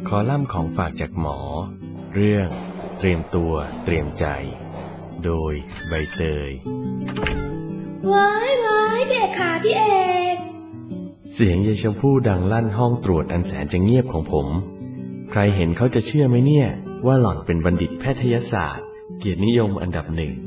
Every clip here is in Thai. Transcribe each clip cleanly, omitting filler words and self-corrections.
คอลัมน์ของฝากจากหมอเรื่องเตรียมตัวเตรียมใจโดยใบเตยว้ายพี่เอกค่ะพี่เอกเสียงยายชมพู่ดังลั่นห้องตรวจอันแสนจะเงียบของผมใครเห็นเขาจะเชื่อไหมเนี่ยว่าหล่อนเป็นบัณฑิตแพทยศาสตร์เกียรตินิยมอันดับหนึ่ง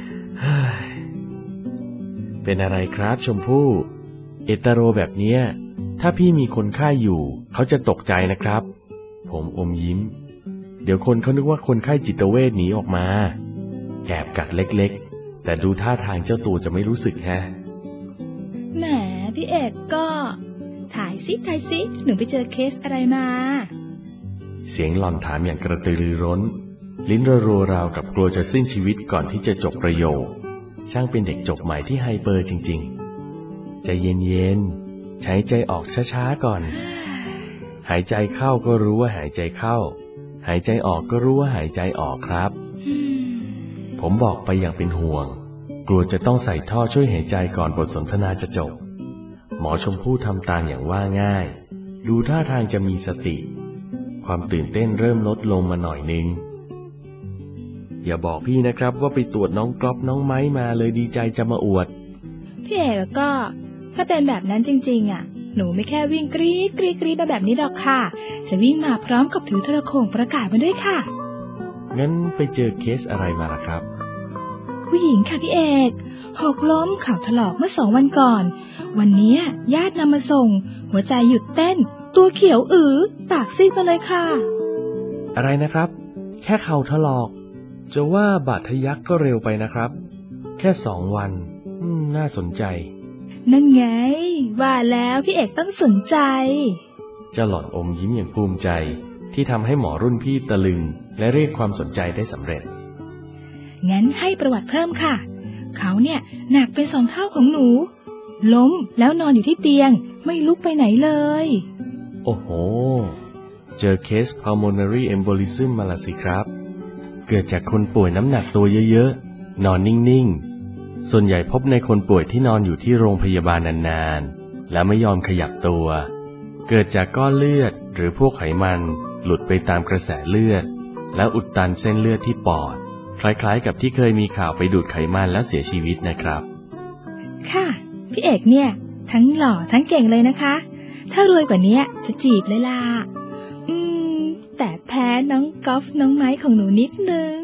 เป็นอะไรครับชมพู่เอตโรแบบเนี้ยถ้าพี่มีคนไข้อยู่เขาจะตกใจนะครับผมอมยิ้มเดี๋ยวคนเขานึกว่าคนไข้จิตเวชหนีออกมาแอบกัดเล็กๆแต่ดูท่าทางเจ้าตัวจะไม่รู้สึกฮะแหมพี่เอกก็ถ่ายซิหนูไปเจอเคสอะไรมาเสียงหล่อนถามอย่างกระตือรือร้นลิ้นรัวๆราวกับกลัวจะสิ้นชีวิตก่อนที่จะจบประโยคช่างเป็นเด็กจบใหม่ที่ไฮเปอร์จริงๆใจเย็นๆใช้ใจออกช้าๆก่อนหายใจเข้าก็รู้ว่าหายใจเข้าหายใจออกก็รู้ว่าหายใจออกครับผมบอกไปอย่างเป็นห่วงกลัวจะต้องใส่ท่อช่วยหายใจก่อนบทสนทนาจะจบหมอชมพู่ทำตามอย่างว่าง่ายดูท่าทางจะมีสติความตื่นเต้นเริ่มลดลงมาหน่อยนึงอย่าบอกพี่นะครับว่าไปตรวจน้องกรอบน้องไม้มาเลยดีใจจะมาอวดพี่เอกก็ถ้าเป็นแบบนั้นจริงๆหนูไม่แค่วิ่งกรี๊ดมาแบบนี้หรอกค่ะจะวิ่งมาพร้อมกับถือโทรโข่งประกาศมาด้วยค่ะงั้นไปเจอเคสอะไรมาล่ะครับผู้หญิงค่ะพี่เอกหกล้มเข่าถลอกเมื่อ2 วันก่อนวันนี้ญาตินำมาส่งหัวใจหยุดเต้นตัวเขียวปากซีดมาเลยค่ะอะไรนะครับแค่เข่าถลอกจะว่าบาดทะยักก็เร็วไปนะครับแค่2 วันน่าสนใจนั่นไงว่าแล้วพี่เอกต้องสนใจเจ้าหล่อนอมยิ้มอย่างภูมิใจที่ทำให้หมอรุ่นพี่ตะลึงและเรียกความสนใจได้สำเร็จงั้นให้ประวัติเพิ่มค่ะเขาเนี่ยหนักเป็น2 เท่าของหนูล้มแล้วนอนอยู่ที่เตียงไม่ลุกไปไหนเลยโอ้โหเจอเคส pulmonary embolism มาละสิครับเกิดจากคนป่วยน้ำหนักตัวเยอะๆนอนนิ่งๆส่วนใหญ่พบในคนป่วยที่นอนอยู่ที่โรงพยาบาลนานๆและไม่ยอมขยับตัวเกิดจากก้อนเลือดหรือพวกไขมันหลุดไปตามกระแสเลือดแล้วอุดตันเส้นเลือดที่ปอดคล้ายๆกับที่เคยมีข่าวไปดูดไขมันแล้วเสียชีวิตนะครับค่ะพี่เอกเนี่ยทั้งหล่อทั้งเก่งเลยนะคะถ้ารวยกว่านี้จะจีบเลยล่ะแต่แพ้น้องกอล์ฟน้องไม้ของหนูนิดนึง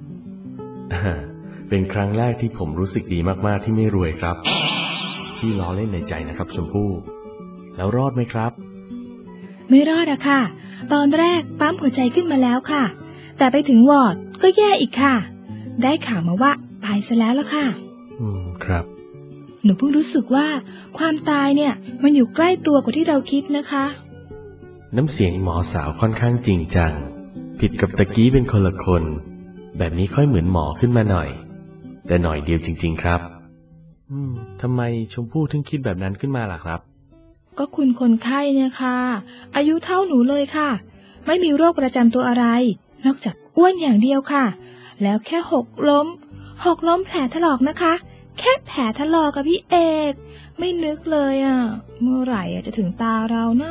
เป็นครั้งแรกที่ผมรู้สึกดีมากๆที่ไม่รวยครับพี่ล้อเล่นในใจนะครับชมพู่แล้วรอดไหมครับไม่รอดอะค่ะตอนแรกปั๊มหัวใจขึ้นมาแล้วค่ะแต่ไปถึงวอร์ดก็แย่อีกค่ะได้ข่าวมาว่าตายซะแล้วล่ะค่ะครับหนูเพิ่งรู้สึกว่าความตายเนี่ยมันอยู่ใกล้ตัวกว่าที่เราคิดนะคะน้ำเสียงหมอสาวค่อนข้างจริงจังผิดกับตะกี้เป็นคนละคนแบบนี้ค่อยเหมือนหมอขึ้นมาหน่อยแต่หน่อยเดียวจริงๆครับทำไมชมพู่ถึงคิดแบบนั้นขึ้นมาล่ะครับก็คุณคนไข้เนี่ยค่ะอายุเท่าหนูเลยค่ะไม่มีโรคประจำตัวอะไรนอกจากอ้วนอย่างเดียวค่ะแล้วแค่หกล้มแผลถลอกนะคะแค่แผลถลอกกับพี่เอกไม่นึกเลยเมื่อไหร่จะถึงตาเรานะ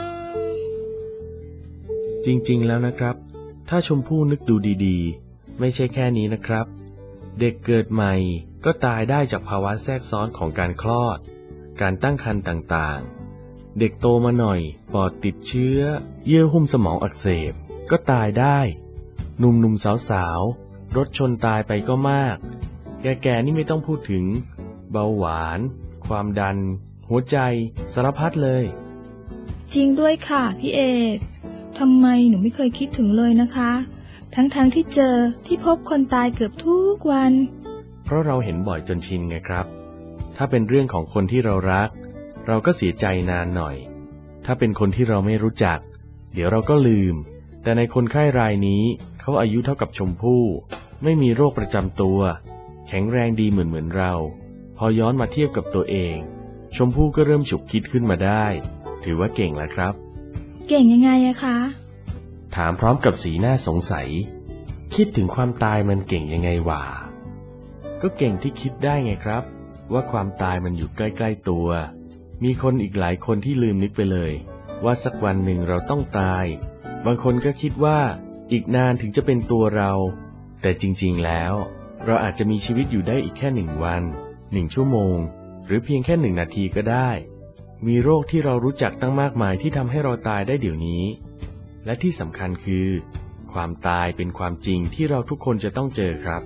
จริงๆแล้วนะครับถ้าชมพู่นึกดูดีๆไม่ใช่แค่นี้นะครับเด็กเกิดใหม่ก็ตายได้จากภาวะแทรกซ้อนของการคลอดการตั้งครรภ์ต่างๆเด็กโตมาหน่อยปอดติดเชื้อเยื่อหุ้มสมองอักเสบก็ตายได้หนุ่มๆสาวๆรถชนตายไปก็มากแก่ๆนี่ไม่ต้องพูดถึงเบาหวานความดันหัวใจสารพัดเลยจริงด้วยค่ะพี่เอกทำไมหนูไม่เคยคิดถึงเลยนะคะทั้งที่เจอที่พบคนตายเกือบทุกวันเพราะเราเห็นบ่อยจนชินไงครับถ้าเป็นเรื่องของคนที่เรารักเราก็เสียใจนานหน่อยถ้าเป็นคนที่เราไม่รู้จักเดี๋ยวเราก็ลืมแต่ในคนไข้รายนี้เขาอายุเท่ากับชมพู่ไม่มีโรคประจำตัวแข็งแรงดีเหมือนเราพอย้อนมาเทียบกับตัวเองชมพู่ก็เริ่มฉุกคิดขึ้นมาได้ถือว่าเก่งแล้วครับเก่งยังไงอะคะถามพร้อมกับสีหน้าสงสัยคิดถึงความตายมันเก่งยังไงวะก็เก่งที่คิดได้ไงครับว่าความตายมันอยู่ใกล้ๆตัวมีคนอีกหลายคนที่ลืมนึกไปเลยว่าสักวันหนึ่งเราต้องตายบางคนก็คิดว่าอีกนานถึงจะเป็นตัวเราแต่จริงๆแล้วเราอาจจะมีชีวิตอยู่ได้อีกแค่1 วัน1 ชั่วโมงหรือเพียงแค่1 นาทีก็ได้มีโรคที่เรารู้จักตั้งมากมายที่ทำให้เราตายได้เดี๋ยวนี้และที่สำคัญคือความตายเป็นความจริงที่เราทุกคนจะต้องเจอครับ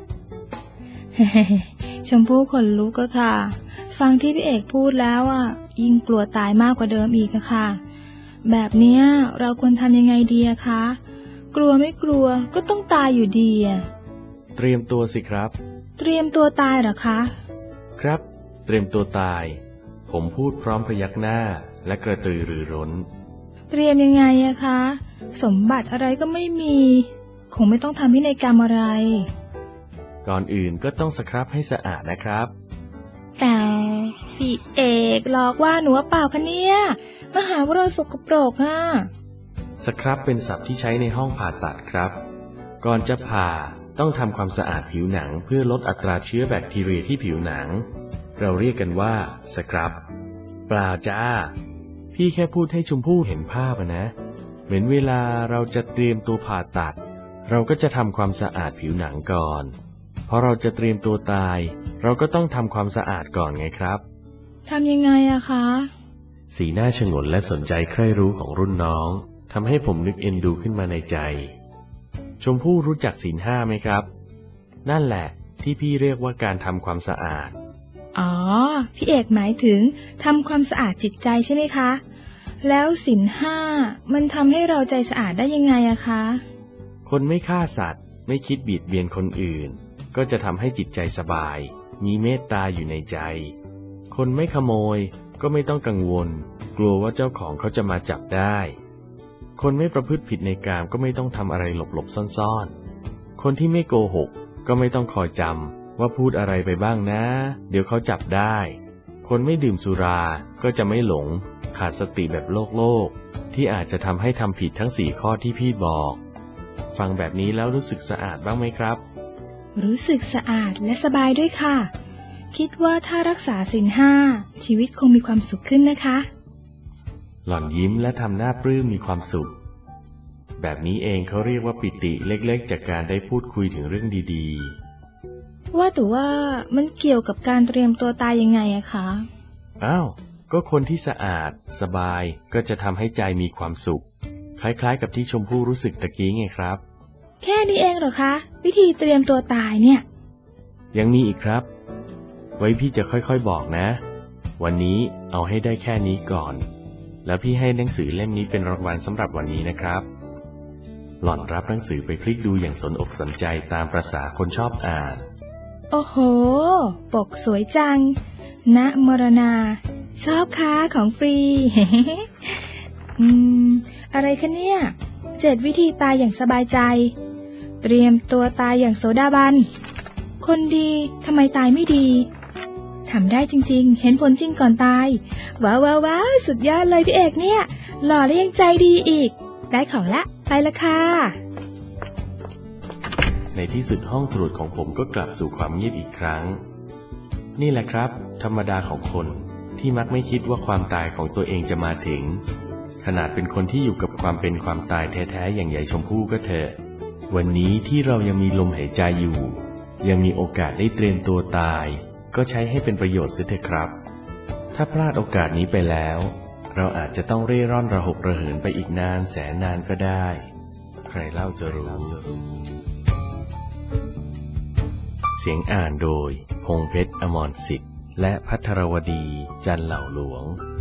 ชมพู่ขนลุกก็ค่ะฟังที่พี่เอกพูดแล้วยิ่งกลัวตายมากกว่าเดิมอีกค่ะแบบเนี้ยเราควรทำยังไงดีคะกลัวไม่กลัวก็ต้องตายอยู่ดีเตรียมตัวสิครับเตรียมตัวตายเหรอคะครับเตรียมตัวตายผมพูดพร้อมพยักหน้าและกระตือรือร้นเตรียมยังไงคะสมบัติอะไรก็ไม่มีคงไม่ต้องทำพินัยกรรมอะไรก่อนอื่นก็ต้องสครับให้สะอาดนะครับแต่พี่เอกหลอกว่าหนูเปล่าคะเนี่ยมาหาว่าเราสกปรกสครับเป็นศัพท์ที่ใช้ในห้องผ่าตัดครับก่อนจะผ่าต้องทำความสะอาดผิวหนังเพื่อลดอัตราเชื้อแบคทีเรียที่ผิวหนังเราเรียกกันว่าสครับเปล่าจ้าพี่แค่พูดให้ชมพู่เห็นภาพนะเหมือนเวลาเราจะเตรียมตัวผ่าตัดเราก็จะทำความสะอาดผิวหนังก่อนพอเราจะเตรียมตัวตายเราก็ต้องทำความสะอาดก่อนไงครับทำยังไงคะสีหน้าฉงนและสนใจใคร่รู้ของรุ่นน้องทำให้ผมนึกเอ็นดูขึ้นมาในใจชมพู่รู้จักศีล 5ไหมครับนั่นแหละที่พี่เรียกว่าการทำความสะอาดอ๋อพี่เอกหมายถึงทำความสะอาดจิตใจใช่ไหมคะแล้วศีล 5มันทำให้เราใจสะอาดได้ยังไงคะคนไม่ฆ่าสัตว์ไม่คิดเบียดเบียนคนอื่นก็จะทำให้จิตใจสบายมีเมตตาอยู่ในใจคนไม่ขโมยก็ไม่ต้องกังวลกลัวว่าเจ้าของเขาจะมาจับได้คนไม่ประพฤติผิดในกามก็ไม่ต้องทำอะไรหลบๆซ่อนๆคนที่ไม่โกหกก็ไม่ต้องคอยจำว่าพูดอะไรไปบ้างนะเดี๋ยวเขาจับได้คนไม่ดื่มสุราก็จะไม่หลงขาดสติแบบโลกที่อาจจะทำให้ทำผิดทั้ง4 ข้อที่พี่บอกฟังแบบนี้แล้วรู้สึกสะอาดบ้างไหมครับรู้สึกสะอาดและสบายด้วยค่ะคิดว่าถ้ารักษาศีล 5ชีวิตคงมีความสุขขึ้นนะคะหล่อนยิ้มและทำหน้าปลื้มมีความสุขแบบนี้เองเขาเรียกว่าปิติเล็กๆจากการได้พูดคุยถึงเรื่องดีๆว่าแต่ว่ามันเกี่ยวกับการเตรียมตัวตายยังไงคะอ้าวก็คนที่สะอาดสบายก็จะทำให้ใจมีความสุขคล้ายๆกับที่ชมพู่รู้สึกตะกี้ไงครับแค่นี้เองเหรอคะวิธีเตรียมตัวตายเนี่ยยังมีอีกครับไว้พี่จะค่อยๆบอกนะวันนี้เอาให้ได้แค่นี้ก่อนแล้วพี่ให้หนังสือเล่มนี้เป็นรางวัลสำหรับวันนี้นะครับหล่อนรับหนังสือไปพลิกดูอย่างสนอกสนใจตามประสาคนชอบอ่านโอ้โหปกสวยจังณมรณาชอบค้าของฟรี อะไรคะเนี่ย7 วิธีตายอย่างสบายใจเตรียมตัวตายอย่างโสดาบันคนดีทำไมตายไม่ดีทำได้จริงๆเห็นผลจริงก่อนตายว้าวสุดยอดเลยพี่เอกเนี่ยหล่อและยังใจดีอีกได้ของละไปละค่ะในที่สุดห้องตรวจของผมก็กลับสู่ความเงียบอีกครั้งนี่แหละครับธรรมดาของคนที่มักไม่คิดว่าความตายของตัวเองจะมาถึงขนาดเป็นคนที่อยู่กับความเป็นความตายแท้ๆอย่างใหญ่ชมพู่ก็เถอะวันนี้ที่เรายังมีลมหายใจอยู่ยังมีโอกาสได้เตรียมตัวตายก็ใช้ให้เป็นประโยชน์เสียเถอะครับถ้าพลาดโอกาสนี้ไปแล้วเราอาจจะต้องเร่ร่อนระหกระเหินไปอีกนานแสนนานก็ได้ใครเล่าจะรู้เสียงอ่านโดยพงษ์เพชรอมรสิทธิ์และภัทรวดีจันเหล่าหลวง